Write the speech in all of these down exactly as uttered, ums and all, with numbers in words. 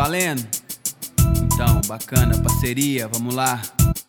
valendo? Então, bacana, parceria, vamos lá.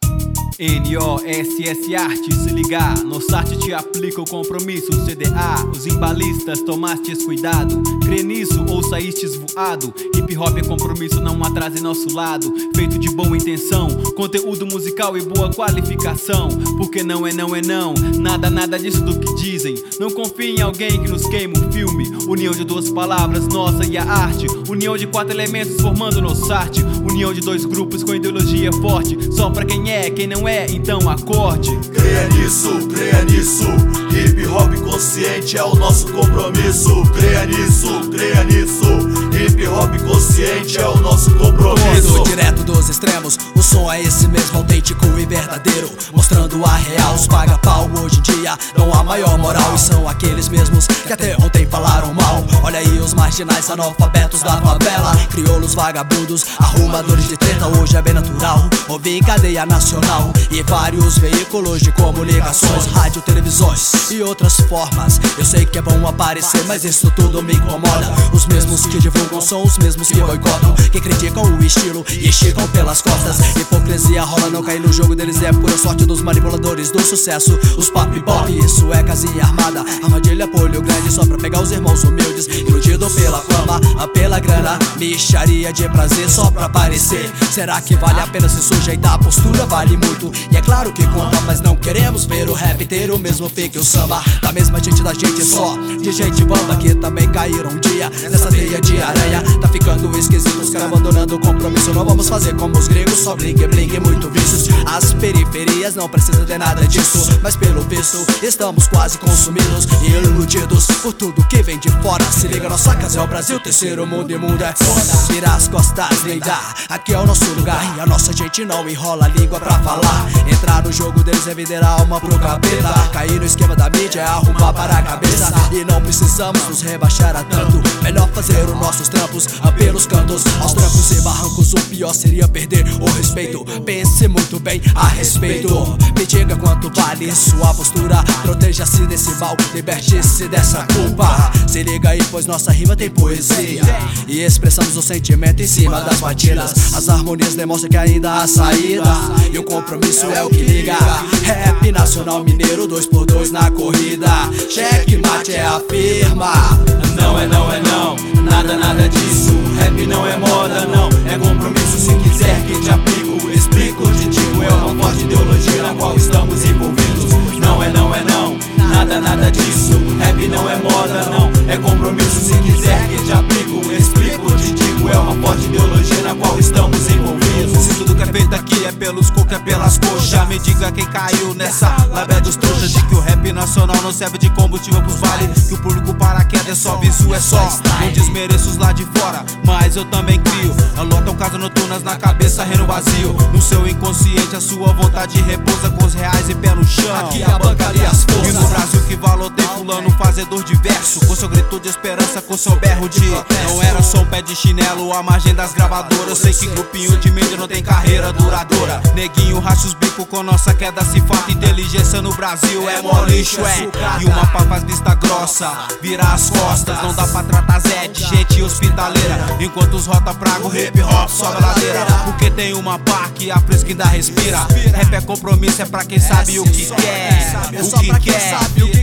N O S S Arte, se ligar, nossa arte te aplica o compromisso. C D A, os embalistas, tomastes cuidado. Crê nisso ou saístes voado. Hip hop é compromisso, não atrase nosso lado. Feito de boa intenção, conteúdo musical e boa qualificação. Porque não é não é não, nada nada disso do que dizem. Não confie em alguém que nos queima o filme. União de duas palavras, nossa e a arte. União de quatro elementos formando nossa arte. União de dois grupos com ideologia forte. Só pra quem é, quem não é, então acorde. Creia nisso, creia nisso. Hip hop consciente é o nosso compromisso. Creia nisso, creia nisso. Hip hop consciente é o nosso compromisso. Direto dos extremos, o som é esse mesmo, autêntico e verdadeiro, mostrando a real. Os paga-pau hoje em dia dão a maior moral. E são aqueles mesmos que até ontem falaram mal. Olha aí os marginais analfabetos da favela, crioulos vagabundos, arrumadores de treta. Hoje é bem natural ouvir em cadeia nacional e vários veículos de comunicações, rádio, televisões e outras formas. Eu sei que é bom aparecer, mas isso tudo me incomoda. Os mesmos que divulgam são os mesmos que boicotam, que criticam o estilo e esticam pelas costas. Hipocrisia rola, não cair no jogo deles é pura sorte dos manipuladores do sucesso. Os pop pop, isso é casinha armada, armadilha, polho grande só pra pegar os irmãos humildes, iludido pela fama, pela grana, micharia de prazer só pra aparecer. Será que vale a pena se sujeitar? A postura vale muito e é claro que conta, mas não queremos ver o rap ter o mesmo fim que o samba. Da mesma gente da gente só, de gente bamba que também caíram um dia nessa teia de aranha. Tá ficando esquisito, os caras abandonando o compromisso. Não vamos fazer como os gregos, só bling bling e muito vícios. As periferias não precisam de nada disso, mas pelo visto estamos quase consumidos e iludidos por tudo que vem de fora. Se liga, nossa casa é o Brasil, terceiro mundo e mundo é foda. Virar as costas nem dá, aqui é o nosso lugar e a nossa gente não enrola a língua pra falar. Entrar no jogo deles é vender a alma pro capeta, cair no esquema da mídia é arrumar para a cabeça. E não precisamos nos rebaixar a tanto, melhor fazer os nossos trampos pelos cantos. Aos trancos e barrancos o pior seria perder o respeito. Pense muito bem a respeito, me diga quanto vale sua postura. Proteja-se desse mal, liberte-se dessa culpa. Se liga aí, pois nossa rima tem poesia e expressamos o sentimento em cima das batidas. As harmonias demonstram que ainda há saída e o compromisso é o que liga. Rap nacional mineiro, dois por dois na corrida. Checkmate é a firma. Não é não é não, nada nada disso. Rap não é moda não, é compromisso. Se quiser que te aplico, explico, te digo. É uma forte ideologia na qual estamos envolvidos. Não é não é não, nada nada disso. Rap não é moda não, é compromisso. Se quiser que te aplico, explico, te digo. É uma forte ideologia na qual estamos envolvidos. Se tudo que é feito aqui é pelos cocos, é pelas coxas, me diga quem caiu nessa lábia dos trouxas de que o rap nacional não serve de combustível pros vales, que o público paraquedas é só visu, é só. Não desmereço os lá de fora, mas eu também crio. Alotam casas noturnas na cabeça, reino vazio. No seu inconsciente a sua vontade repousa com os reais e pé no chão. Aqui a banca ali as forças. E no Brasil que valor tem fulano fazedor de verso, com seu grito de esperança, com seu berro de não era só um pé de chinelo à margem das gravadoras. Eu sei que grupinho de mídia não tem carreira duradoura. Neguinho racha os bicos com nossa queda se falta inteligência no Brasil é mó lixo, é. E uma pá faz vista grossa, vira as costas. Não dá pra tratar Zé de gente hospitaleira, enquanto os rota praga o hip hop sobe a ladeira. Porque tem uma pá que a fresca ainda respira. Rap é compromisso, é pra quem sabe o que quer, o que quer.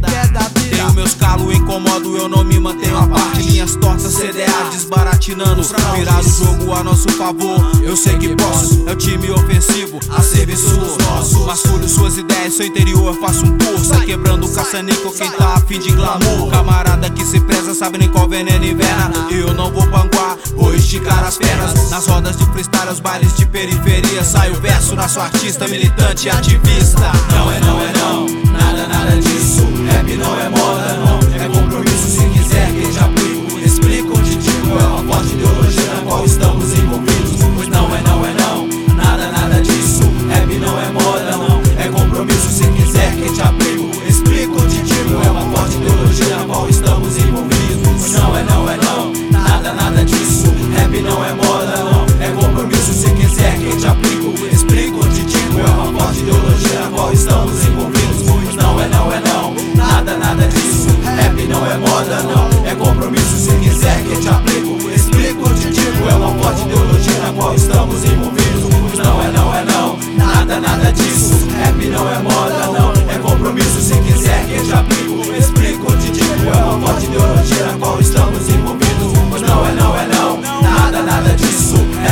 Tenho meus calos, incomodo, eu não me mantenho à parte. Linhas tortas, C D A desbaratinando, virar o jogo a nosso favor. Eu sei que posso, é o time ofensivo a serviço nosso. Masculho suas ideias, seu interior, faço um curso. Sai quebrando o caça-níquel, quem tá afim de glamour. Camarada que se preza, sabe nem qual veneno inverna. E eu não vou panguar, vou esticar as pernas. Nas rodas de freestyle, os bailes de periferia, sai o verso na sua artista, militante e ativista. Não é não é não, nada nada disso. Rap não é moda não, é compromisso. Se quiser que te aplico, explico, te digo. É uma forte ideologia na qual estamos envolvidos. Pois não é não é não, nada nada disso. Rap não é moda não, é compromisso. Se quiser que te aplico, explico, te digo. É uma forte ideologia na qual estamos envolvidos. Pois não é não é não, nada nada disso. Rap não é moda não, é compromisso. Se quiser que te aplico, explico, te digo. É uma forte ideologia na qual estamos envolvidos. Pois não é não é não, nada nada disso.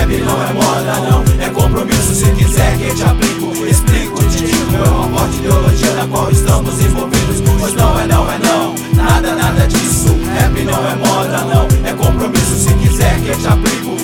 Rap não é moda não, é compromisso. Se quiser que te aplico, explico, te digo. É uma forte ideologia na qual estamos envolvidos. Pois não é não, é não, nada, nada disso. Rap não é moda não, é compromisso. Se quiser que te aplico,